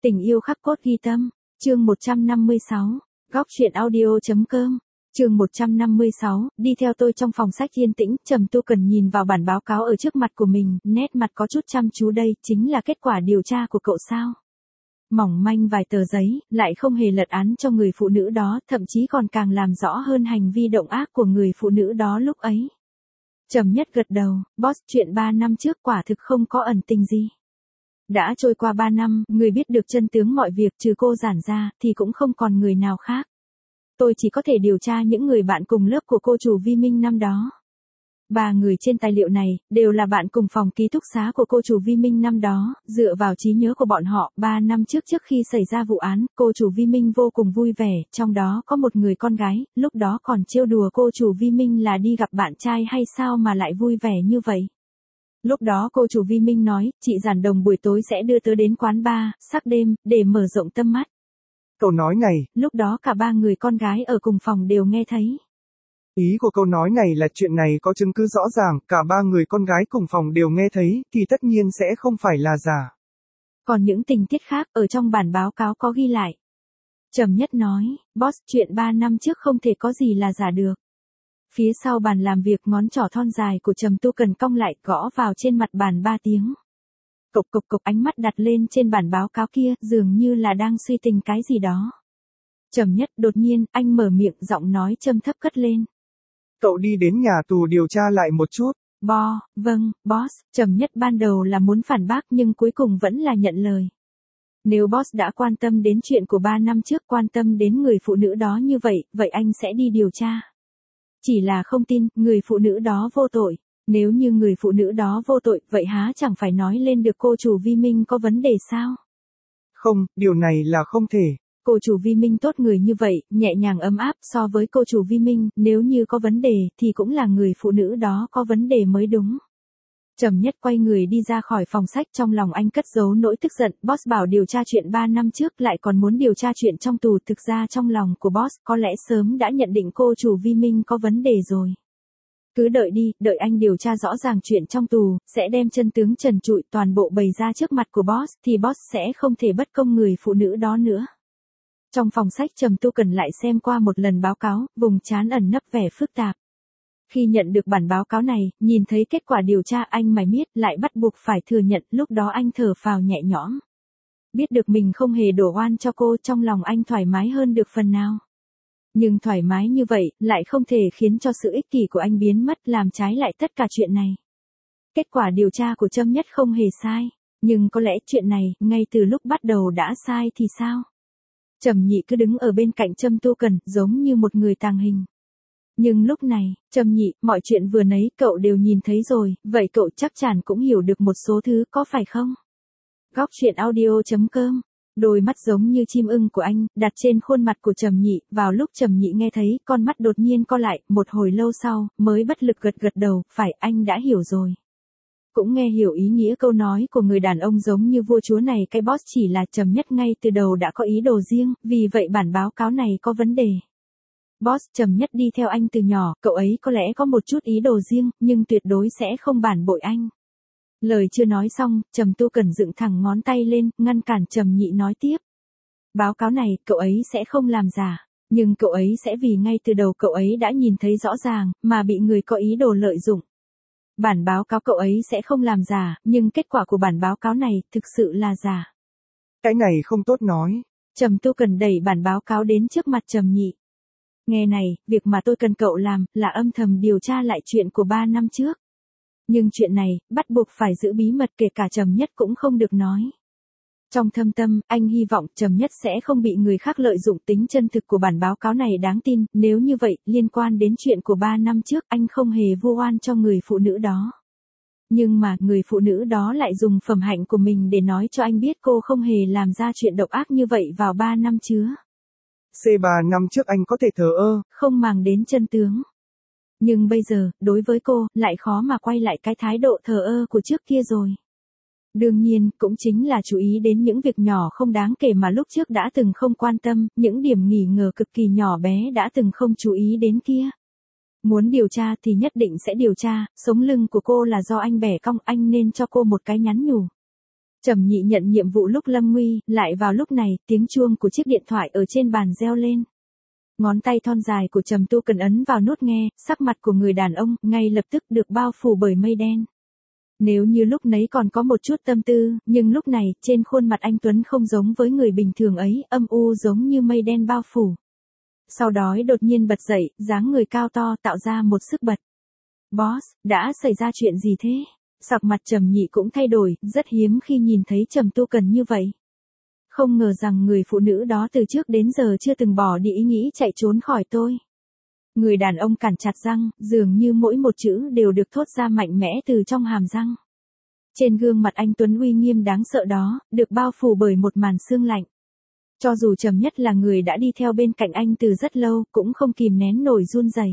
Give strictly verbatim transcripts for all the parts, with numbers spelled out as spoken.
Tình yêu khắc cốt ghi tâm, chương một trăm năm mươi sáu, góc truyện audio.com, chương một trăm năm mươi sáu, đi theo tôi trong phòng sách yên tĩnh, Trầm Tu Cần nhìn vào bản báo cáo ở trước mặt của mình, nét mặt có chút chăm chú đây, chính là kết quả điều tra của cậu sao? Mỏng manh vài tờ giấy, lại không hề lật án cho người phụ nữ đó, thậm chí còn càng làm rõ hơn hành vi động ác của người phụ nữ đó lúc ấy. Trầm Nhất gật đầu, boss, chuyện ba năm trước quả thực không có ẩn tình gì. Đã trôi qua ba năm, người biết được chân tướng mọi việc trừ cô giản ra, thì cũng không còn người nào khác. Tôi chỉ có thể điều tra những người bạn cùng lớp của cô chủ Vi Minh năm đó. Ba người trên tài liệu này, đều là bạn cùng phòng ký túc xá của cô chủ Vi Minh năm đó, dựa vào trí nhớ của bọn họ, ba năm trước trước khi xảy ra vụ án, cô chủ Vi Minh vô cùng vui vẻ, trong đó có một người con gái, lúc đó còn trêu đùa cô chủ Vi Minh là đi gặp bạn trai hay sao mà lại vui vẻ như vậy. Lúc đó cô chủ Vi Minh nói, chị Giản Đồng buổi tối sẽ đưa tớ đến quán bar, sắc đêm, để mở rộng tâm mắt. Câu nói này, lúc đó cả ba người con gái ở cùng phòng đều nghe thấy. Ý của câu nói này là chuyện này có chứng cứ rõ ràng, cả ba người con gái cùng phòng đều nghe thấy, thì tất nhiên sẽ không phải là giả. Còn những tình tiết khác ở trong bản báo cáo có ghi lại. Trầm Nhất nói, boss, chuyện ba năm trước không thể có gì là giả được. Phía sau bàn làm việc, ngón trỏ thon dài của Trầm Tu Cần cong lại, gõ vào trên mặt bàn ba tiếng. Cộc cộc cộc, ánh mắt đặt lên trên bản báo cáo kia, dường như là đang suy tình cái gì đó. Trầm Nhất, đột nhiên, anh mở miệng, giọng nói trầm thấp cất lên. Cậu đi đến nhà tù điều tra lại một chút. Bo, vâng, boss. Trầm Nhất ban đầu là muốn phản bác nhưng cuối cùng vẫn là nhận lời. Nếu boss đã quan tâm đến chuyện của ba năm trước, quan tâm đến người phụ nữ đó như vậy, vậy anh sẽ đi điều tra. Chỉ là không tin, người phụ nữ đó vô tội. Nếu như người phụ nữ đó vô tội, vậy há chẳng phải nói lên được cô chủ Vi Minh có vấn đề sao? Không, điều này là không thể. Cô chủ Vi Minh tốt người như vậy, nhẹ nhàng ấm áp, so với cô chủ Vi Minh, nếu như có vấn đề, thì cũng là người phụ nữ đó có vấn đề mới đúng. Trầm Nhất quay người đi ra khỏi phòng sách, trong lòng anh cất giấu nỗi tức giận, boss bảo điều tra chuyện ba năm trước lại còn muốn điều tra chuyện trong tù, thực ra trong lòng của boss có lẽ sớm đã nhận định cô chủ Vi Minh có vấn đề rồi. Cứ đợi đi, đợi anh điều tra rõ ràng chuyện trong tù, sẽ đem chân tướng trần trụi toàn bộ bày ra trước mặt của boss, thì boss sẽ không thể bất công người phụ nữ đó nữa. Trong phòng sách, Trầm Tu Cần lại xem qua một lần báo cáo, vùng trán ẩn nấp vẻ phức tạp. Khi nhận được bản báo cáo này, nhìn thấy kết quả điều tra, anh mải miết, lại bắt buộc phải thừa nhận, lúc đó anh thở phào nhẹ nhõm. Biết được mình không hề đổ oan cho cô, trong lòng anh thoải mái hơn được phần nào. Nhưng thoải mái như vậy, lại không thể khiến cho sự ích kỷ của anh biến mất, làm trái lại tất cả chuyện này. Kết quả điều tra của Trầm Nhất không hề sai, nhưng có lẽ chuyện này, ngay từ lúc bắt đầu đã sai thì sao? Trầm Nhị cứ đứng ở bên cạnh Trầm Tu Cần, giống như một người tàng hình. Nhưng lúc này, Trầm Nhị, mọi chuyện vừa nãy cậu đều nhìn thấy rồi, vậy cậu chắc chắn cũng hiểu được một số thứ, có phải không? Góc truyện audio.com, đôi mắt giống như chim ưng của anh, đặt trên khuôn mặt của Trầm Nhị, vào lúc Trầm Nhị nghe thấy, con mắt đột nhiên co lại, một hồi lâu sau, mới bất lực gật gật đầu, phải, anh đã hiểu rồi. Cũng nghe hiểu ý nghĩa câu nói của người đàn ông giống như vua chúa này, cái boss chỉ là Trầm Nhất ngay từ đầu đã có ý đồ riêng, vì vậy bản báo cáo này có vấn đề. Boss, Trầm Nhất đi theo anh từ nhỏ, cậu ấy có lẽ có một chút ý đồ riêng, nhưng tuyệt đối sẽ không phản bội anh. Lời chưa nói xong, Trầm Tu Cần dựng thẳng ngón tay lên, ngăn cản Trầm Nhị nói tiếp. Báo cáo này, cậu ấy sẽ không làm giả, nhưng cậu ấy sẽ vì ngay từ đầu cậu ấy đã nhìn thấy rõ ràng, mà bị người có ý đồ lợi dụng. Bản báo cáo cậu ấy sẽ không làm giả, nhưng kết quả của bản báo cáo này, thực sự là giả. Cái này không tốt nói. Trầm Tu Cần đẩy bản báo cáo đến trước mặt Trầm Nhị. Nghe này, việc mà tôi cần cậu làm, là âm thầm điều tra lại chuyện của ba năm trước. Nhưng chuyện này, bắt buộc phải giữ bí mật, kể cả Trầm Nhất cũng không được nói. Trong thâm tâm, anh hy vọng Trầm Nhất sẽ không bị người khác lợi dụng, tính chân thực của bản báo cáo này đáng tin, nếu như vậy, liên quan đến chuyện của ba năm trước, anh không hề vu oan cho người phụ nữ đó. Nhưng mà, người phụ nữ đó lại dùng phẩm hạnh của mình để nói cho anh biết cô không hề làm ra chuyện độc ác như vậy vào ba năm chứa. C ba năm trước anh có thể thờ ơ, không màng đến chân tướng. Nhưng bây giờ, đối với cô, lại khó mà quay lại cái thái độ thờ ơ của trước kia rồi. Đương nhiên, cũng chính là chú ý đến những việc nhỏ không đáng kể mà lúc trước đã từng không quan tâm, những điểm nghỉ ngờ cực kỳ nhỏ bé đã từng không chú ý đến kia. Muốn điều tra thì nhất định sẽ điều tra, sống lưng của cô là do anh bẻ cong, anh nên cho cô một cái nhắn nhủ. Trầm Nhị nhận nhiệm vụ lúc lâm nguy, lại vào lúc này, tiếng chuông của chiếc điện thoại ở trên bàn reo lên. Ngón tay thon dài của Trầm Tu Cần ấn vào nút nghe, sắc mặt của người đàn ông ngay lập tức được bao phủ bởi mây đen. Nếu như lúc nấy còn có một chút tâm tư, nhưng lúc này, trên khuôn mặt anh Tuấn không giống với người bình thường ấy, âm u giống như mây đen bao phủ. Sau đó đột nhiên bật dậy, dáng người cao to tạo ra một sức bật. Boss, đã xảy ra chuyện gì thế? Sắc mặt Trầm Nhị cũng thay đổi, rất hiếm khi nhìn thấy Trầm Tu Cần như vậy. Không ngờ rằng người phụ nữ đó từ trước đến giờ chưa từng bỏ đi ý nghĩ chạy trốn khỏi tôi. Người đàn ông cắn chặt răng, dường như mỗi một chữ đều được thốt ra mạnh mẽ từ trong hàm răng. Trên gương mặt anh Tuấn uy nghiêm đáng sợ đó, được bao phủ bởi một màn sương lạnh. Cho dù Trầm Nhất là người đã đi theo bên cạnh anh từ rất lâu, cũng không kìm nén nổi run rẩy.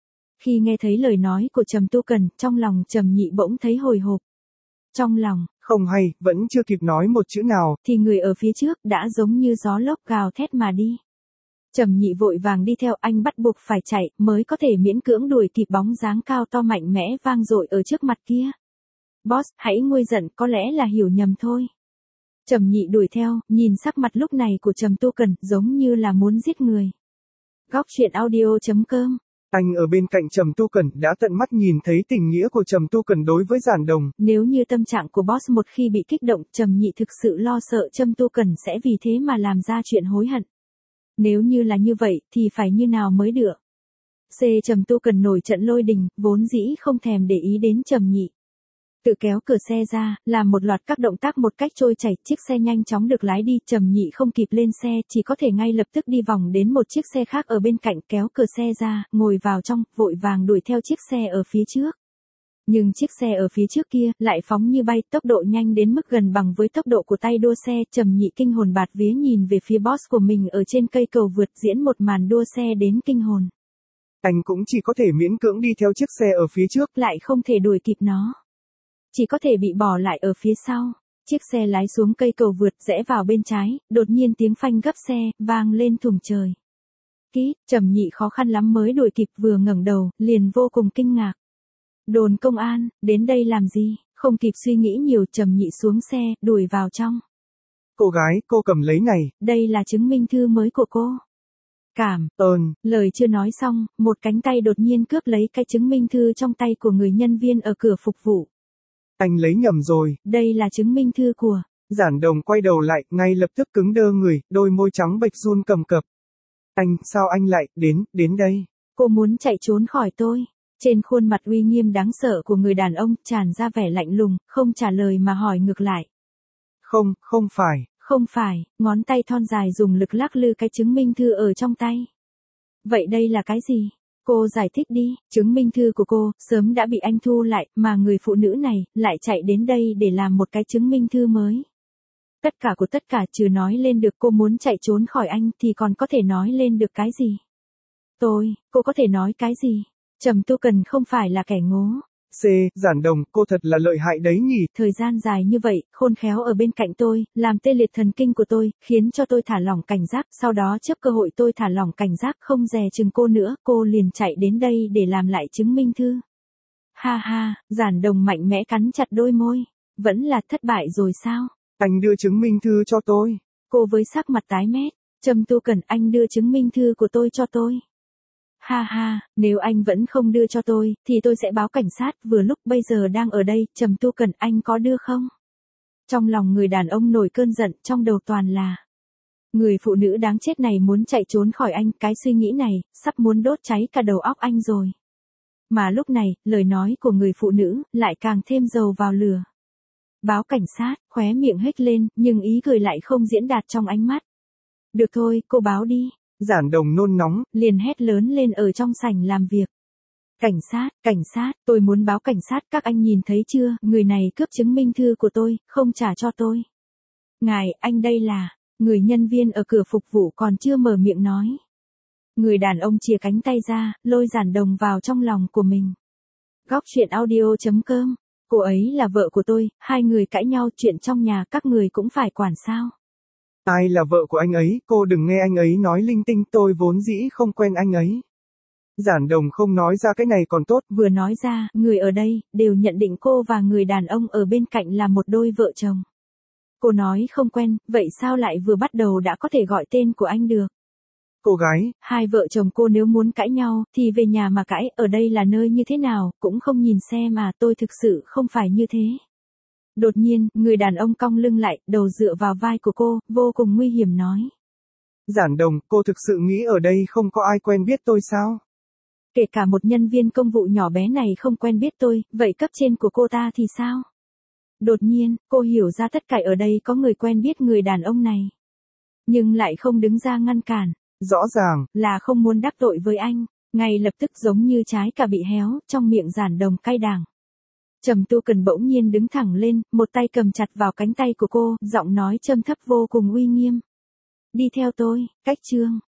Khi nghe thấy lời nói của Trầm Tu Cần, trong lòng Trầm Nhị bỗng thấy hồi hộp. Trong lòng, không hay, vẫn chưa kịp nói một chữ nào, thì người ở phía trước đã giống như gió lốc gào thét mà đi. Trầm Nhị vội vàng đi theo, anh bắt buộc phải chạy, mới có thể miễn cưỡng đuổi kịp bóng dáng cao to mạnh mẽ vang dội ở trước mặt kia. Boss, hãy nguôi giận, có lẽ là hiểu nhầm thôi. Trầm Nhị đuổi theo, nhìn sắc mặt lúc này của Trầm Tu Cần, giống như là muốn giết người. Góc truyện audio chấm com. Anh ở bên cạnh Trầm Tu Cần đã tận mắt nhìn thấy tình nghĩa của Trầm Tu Cần đối với Giản Đồng. Nếu như tâm trạng của boss một khi bị kích động, Trầm Nhị thực sự lo sợ Trầm Tu Cần sẽ vì thế mà làm ra chuyện hối hận. Nếu như là như vậy, thì phải như nào mới được? C. Trầm Tu Cần nổi trận lôi đình, vốn dĩ không thèm để ý đến Trầm Nhị. Tự kéo cửa xe ra, làm một loạt các động tác một cách trôi chảy, chiếc xe nhanh chóng được lái đi, Trầm Nhị không kịp lên xe, chỉ có thể ngay lập tức đi vòng đến một chiếc xe khác ở bên cạnh, kéo cửa xe ra, ngồi vào trong, vội vàng đuổi theo chiếc xe ở phía trước. Nhưng chiếc xe ở phía trước kia, lại phóng như bay, tốc độ nhanh đến mức gần bằng với tốc độ của tay đua xe, Trầm Nhị kinh hồn bạt vía nhìn về phía boss của mình ở trên cây cầu vượt diễn một màn đua xe đến kinh hồn. Anh cũng chỉ có thể miễn cưỡng đi theo chiếc xe ở phía trước, lại không thể đuổi kịp nó. Chỉ có thể bị bỏ lại ở phía sau. Chiếc xe lái xuống cây cầu vượt rẽ vào bên trái, đột nhiên tiếng phanh gấp xe, vang lên thùng trời. Kít, Trầm Nhị khó khăn lắm mới đuổi kịp, vừa ngẩng đầu, liền vô cùng kinh ngạc. Đồn công an, đến đây làm gì? Không kịp suy nghĩ nhiều, Trầm Nhị xuống xe, đuổi vào trong. Cô gái, cô cầm lấy này. Đây là chứng minh thư mới của cô. Cảm ơn. Lời chưa nói xong, một cánh tay đột nhiên cướp lấy cái chứng minh thư trong tay của người nhân viên ở cửa phục vụ. Anh lấy nhầm rồi. Đây là chứng minh thư của... Giản Đồng quay đầu lại, ngay lập tức cứng đơ người, đôi môi trắng bệch run cầm cập. Anh, sao anh lại, đến, đến đây? Cô muốn chạy trốn khỏi tôi. Trên khuôn mặt uy nghiêm đáng sợ của người đàn ông, tràn ra vẻ lạnh lùng, không trả lời mà hỏi ngược lại. Không, không phải. Không phải, ngón tay thon dài dùng lực lắc lư cái chứng minh thư ở trong tay. Vậy đây là cái gì? Cô giải thích đi, chứng minh thư của cô, sớm đã bị anh thu lại, mà người phụ nữ này, lại chạy đến đây để làm một cái chứng minh thư mới. Tất cả của tất cả trừ nói lên được cô muốn chạy trốn khỏi anh thì còn có thể nói lên được cái gì? Tôi, cô có thể nói cái gì? Trầm Tu Cần không phải là kẻ ngố. C. Giản Đồng, cô thật là lợi hại đấy nhỉ. Thời gian dài như vậy, khôn khéo ở bên cạnh tôi, làm tê liệt thần kinh của tôi, khiến cho tôi thả lỏng cảnh giác, sau đó chấp cơ hội tôi thả lỏng cảnh giác không dè chừng cô nữa, cô liền chạy đến đây để làm lại chứng minh thư. Ha ha, Giản Đồng mạnh mẽ cắn chặt đôi môi. Vẫn là thất bại rồi sao? Anh đưa chứng minh thư cho tôi. Cô với sắc mặt tái mét. Trầm Tu Cần, anh đưa chứng minh thư của tôi cho tôi. Ha ha, nếu anh vẫn không đưa cho tôi, thì tôi sẽ báo cảnh sát, vừa lúc bây giờ đang ở đây, Trầm Tu Cần, anh có đưa không? Trong lòng người đàn ông nổi cơn giận, trong đầu toàn là. Người phụ nữ đáng chết này muốn chạy trốn khỏi anh, cái suy nghĩ này, sắp muốn đốt cháy cả đầu óc anh rồi. Mà lúc này, lời nói của người phụ nữ, lại càng thêm dầu vào lửa. Báo cảnh sát, khóe miệng hếch lên, nhưng ý cười lại không diễn đạt trong ánh mắt. Được thôi, cô báo đi. Giản Đồng nôn nóng, liền hét lớn lên ở trong sảnh làm việc. Cảnh sát, cảnh sát, tôi muốn báo cảnh sát, các anh nhìn thấy chưa, người này cướp chứng minh thư của tôi, không trả cho tôi. Ngài, anh đây là, người nhân viên ở cửa phục vụ còn chưa mở miệng nói. Người đàn ông chìa cánh tay ra, lôi Giản Đồng vào trong lòng của mình. Góc truyện audio chấm com, cô ấy là vợ của tôi, hai người cãi nhau, chuyện trong nhà các người cũng phải quản sao. Ai là vợ của anh ấy, cô đừng nghe anh ấy nói linh tinh, tôi vốn dĩ không quen anh ấy. Giản Đồng không nói ra cái này còn tốt. Vừa nói ra, người ở đây, đều nhận định cô và người đàn ông ở bên cạnh là một đôi vợ chồng. Cô nói không quen, vậy sao lại vừa bắt đầu đã có thể gọi tên của anh được? Cô gái, Hai vợ chồng cô nếu muốn cãi nhau, thì về nhà mà cãi, ở đây là nơi như thế nào, cũng không nhìn xe mà, tôi thực sự không phải như thế. Đột nhiên, người đàn ông cong lưng lại, đầu dựa vào vai của cô, vô cùng nguy hiểm nói. Giản Đồng, cô thực sự nghĩ ở đây không có ai quen biết tôi sao? Kể cả một nhân viên công vụ nhỏ bé này không quen biết tôi, vậy cấp trên của cô ta thì sao? Đột nhiên, cô hiểu ra tất cả ở đây có người quen biết người đàn ông này. Nhưng lại không đứng ra ngăn cản. Rõ ràng, là không muốn đắc tội với anh. Ngay lập tức giống như trái cà bị héo, trong miệng Giản Đồng cay đắng. Trầm Tu Cần bỗng nhiên đứng thẳng lên, một tay cầm chặt vào cánh tay của cô, giọng nói trầm thấp vô cùng uy nghiêm. Đi theo tôi, cách chương.